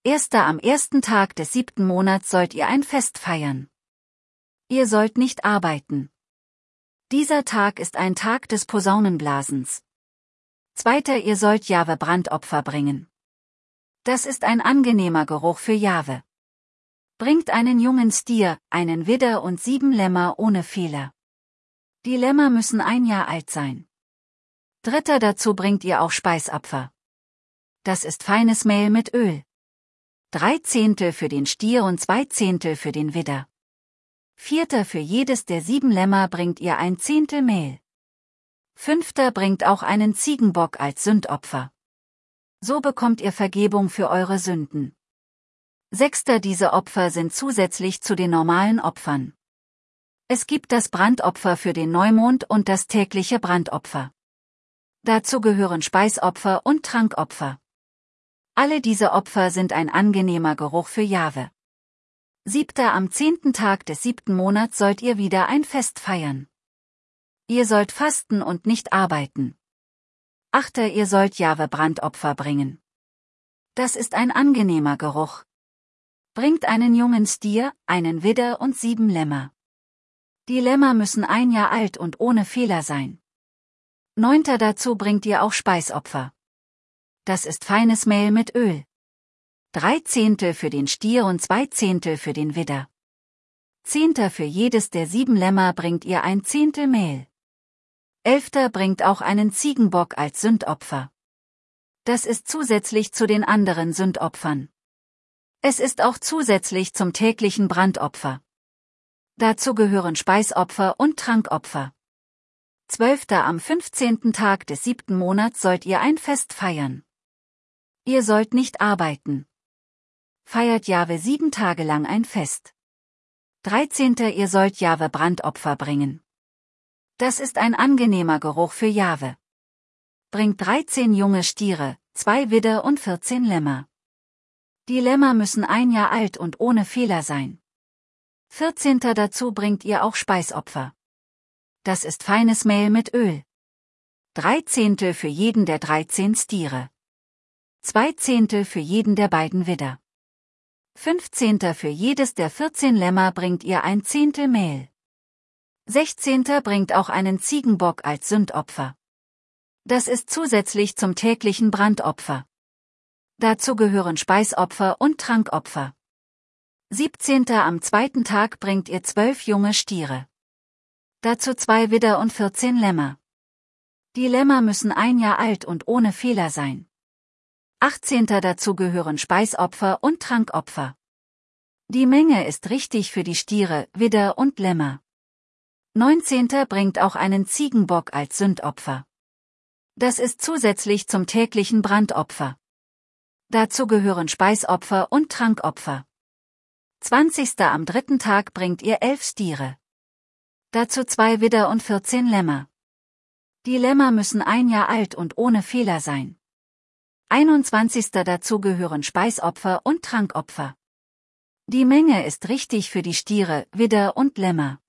Erster am ersten Tag des 7. Monats sollt ihr ein Fest feiern. Ihr sollt nicht arbeiten. Dieser Tag ist ein Tag des Posaunenblasens. Zweiter, ihr sollt Jahwe Brandopfer bringen. Das ist ein angenehmer Geruch für Jahwe. Bringt einen jungen Stier, einen Widder und 7 Lämmer ohne Fehler. Die Lämmer müssen 1 Jahr alt sein. Dritter, dazu bringt ihr auch Speisopfer. Das ist feines Mehl mit Öl. 3 Zehntel für den Stier und 2 Zehntel für den Widder. Vierter, für jedes der 7 Lämmer bringt ihr 1 Zehntel Mehl. Fünfter, bringt auch einen Ziegenbock als Sündopfer. So bekommt ihr Vergebung für eure Sünden. Sechster, diese Opfer sind zusätzlich zu den normalen Opfern. Es gibt das Brandopfer für den Neumond und das tägliche Brandopfer. Dazu gehören Speisopfer und Trankopfer. Alle diese Opfer sind ein angenehmer Geruch für Jahwe. Siebter, am 10. Tag des 7. Monats sollt ihr wieder ein Fest feiern. Ihr sollt fasten und nicht arbeiten. Achter, ihr sollt Jahwe Brandopfer bringen. Das ist ein angenehmer Geruch. Bringt einen jungen Stier, einen Widder und 7 Lämmer. Die Lämmer müssen 1 Jahr alt und ohne Fehler sein. Neunter, dazu bringt ihr auch Speisopfer. Das ist feines Mehl mit Öl. 3 Zehntel für den Stier und 2 Zehntel für den Widder. Zehnter, für jedes der 7 Lämmer bringt ihr 1 Zehntel Mehl. Elfter, bringt auch einen Ziegenbock als Sündopfer. Das ist zusätzlich zu den anderen Sündopfern. Es ist auch zusätzlich zum täglichen Brandopfer. Dazu gehören Speisopfer und Trankopfer. 12. am 15. Tag des 7. Monats sollt ihr ein Fest feiern. Ihr sollt nicht arbeiten. Feiert Jahwe 7 Tage lang ein Fest. 13. ihr sollt Jahwe Brandopfer bringen. Das ist ein angenehmer Geruch für Jahwe. Bringt 13 junge Stiere, 2 Widder und 14 Lämmer. Die Lämmer müssen 1 Jahr alt und ohne Fehler sein. 14. dazu bringt ihr auch Speisopfer. Das ist feines Mehl mit Öl. 3 Zehntel für jeden der 13 Stiere. 2 Zehntel für jeden der beiden Widder. 15. für jedes der 14 Lämmer bringt ihr 1 Zehntel Mehl. 16. bringt auch einen Ziegenbock als Sündopfer. Das ist zusätzlich zum täglichen Brandopfer. Dazu gehören Speisopfer und Trankopfer. 17. am 2. Tag bringt ihr 12 junge Stiere. Dazu 2 Widder und 14 Lämmer. Die Lämmer müssen 1 Jahr alt und ohne Fehler sein. 18. dazu gehören Speisopfer und Trankopfer. Die Menge ist richtig für die Stiere, Widder und Lämmer. 19. bringt auch einen Ziegenbock als Sündopfer. Das ist zusätzlich zum täglichen Brandopfer. Dazu gehören Speisopfer und Trankopfer. 20. am 3. Tag bringt ihr 11 Stiere. Dazu 2 Widder und 14 Lämmer. Die Lämmer müssen 1 Jahr alt und ohne Fehler sein. 21. dazu gehören Speisopfer und Trankopfer. Die Menge ist richtig für die Stiere, Widder und Lämmer.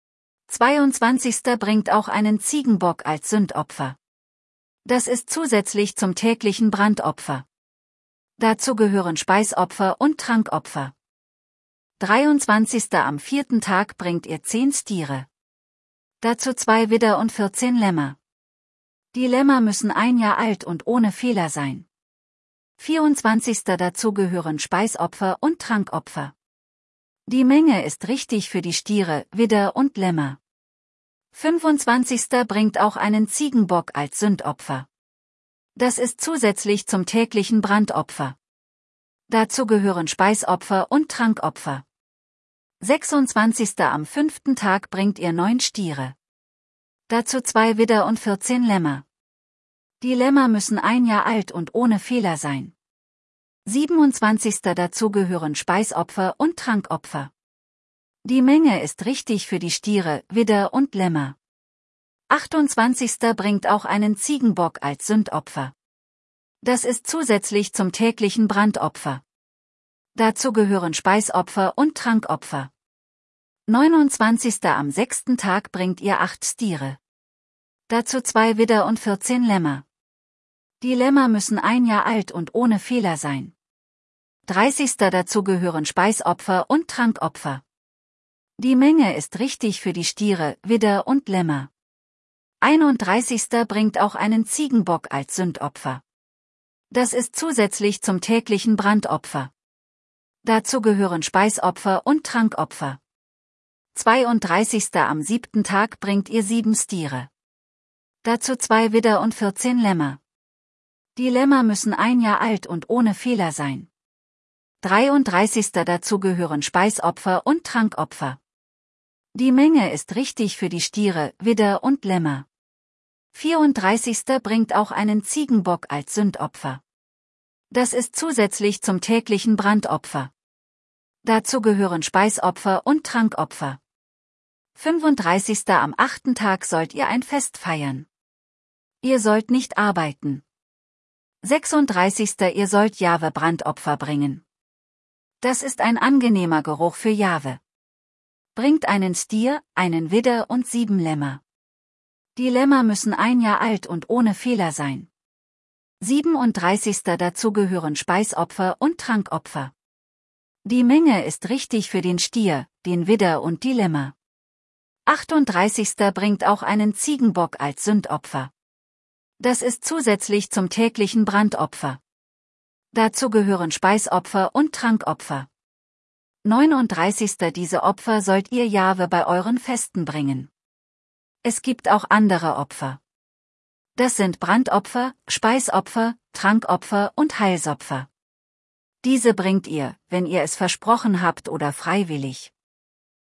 22. bringt auch einen Ziegenbock als Sündopfer. Das ist zusätzlich zum täglichen Brandopfer. Dazu gehören Speisopfer und Trankopfer. 23. am 4. Tag bringt ihr 10 Stiere. Dazu 2 Widder und 14 Lämmer. Die Lämmer müssen 1 Jahr alt und ohne Fehler sein. 24. dazu gehören Speisopfer und Trankopfer. Die Menge ist richtig für die Stiere, Widder und Lämmer. 25. bringt auch einen Ziegenbock als Sündopfer. Das ist zusätzlich zum täglichen Brandopfer. Dazu gehören Speisopfer und Trankopfer. 26. am 5. Tag bringt ihr 9 Stiere. Dazu 2 Widder und 14 Lämmer. Die Lämmer müssen 1 Jahr alt und ohne Fehler sein. 27. dazu gehören Speisopfer und Trankopfer. Die Menge ist richtig für die Stiere, Widder und Lämmer. 28. bringt auch einen Ziegenbock als Sündopfer. Das ist zusätzlich zum täglichen Brandopfer. Dazu gehören Speisopfer und Trankopfer. 29. am 6. Tag bringt ihr 8 Stiere. Dazu 2 Widder und 14 Lämmer. Die Lämmer müssen 1 Jahr alt und ohne Fehler sein. 30. Dazu gehören Speisopfer und Trankopfer. Die Menge ist richtig für die Stiere, Widder und Lämmer. 31. bringt auch einen Ziegenbock als Sündopfer. Das ist zusätzlich zum täglichen Brandopfer. Dazu gehören Speisopfer und Trankopfer. 32. Am 7. Tag bringt ihr 7 Stiere. Dazu 2 Widder und 14 Lämmer. Die Lämmer müssen 1 Jahr alt und ohne Fehler sein. 33. Dazu gehören Speisopfer und Trankopfer. Die Menge ist richtig für die Stiere, Widder und Lämmer. 34. bringt auch einen Ziegenbock als Sündopfer. Das ist zusätzlich zum täglichen Brandopfer. Dazu gehören Speisopfer und Trankopfer. 35. Am 8. Tag sollt ihr ein Fest feiern. Ihr sollt nicht arbeiten. 36. Ihr sollt Jahwe Brandopfer bringen. Das ist ein angenehmer Geruch für Jahwe. Bringt einen Stier, einen Widder und 7 Lämmer. Die Lämmer müssen 1 Jahr alt und ohne Fehler sein. 37. Dazu gehören Speisopfer und Trankopfer. Die Menge ist richtig für den Stier, den Widder und die Lämmer. 38. bringt auch einen Ziegenbock als Sündopfer. Das ist zusätzlich zum täglichen Brandopfer. Dazu gehören Speisopfer und Trankopfer. 39. Diese Opfer sollt ihr Jahwe bei euren Festen bringen. Es gibt auch andere Opfer. Das sind Brandopfer, Speisopfer, Trankopfer und Heilsopfer. Diese bringt ihr, wenn ihr es versprochen habt oder freiwillig.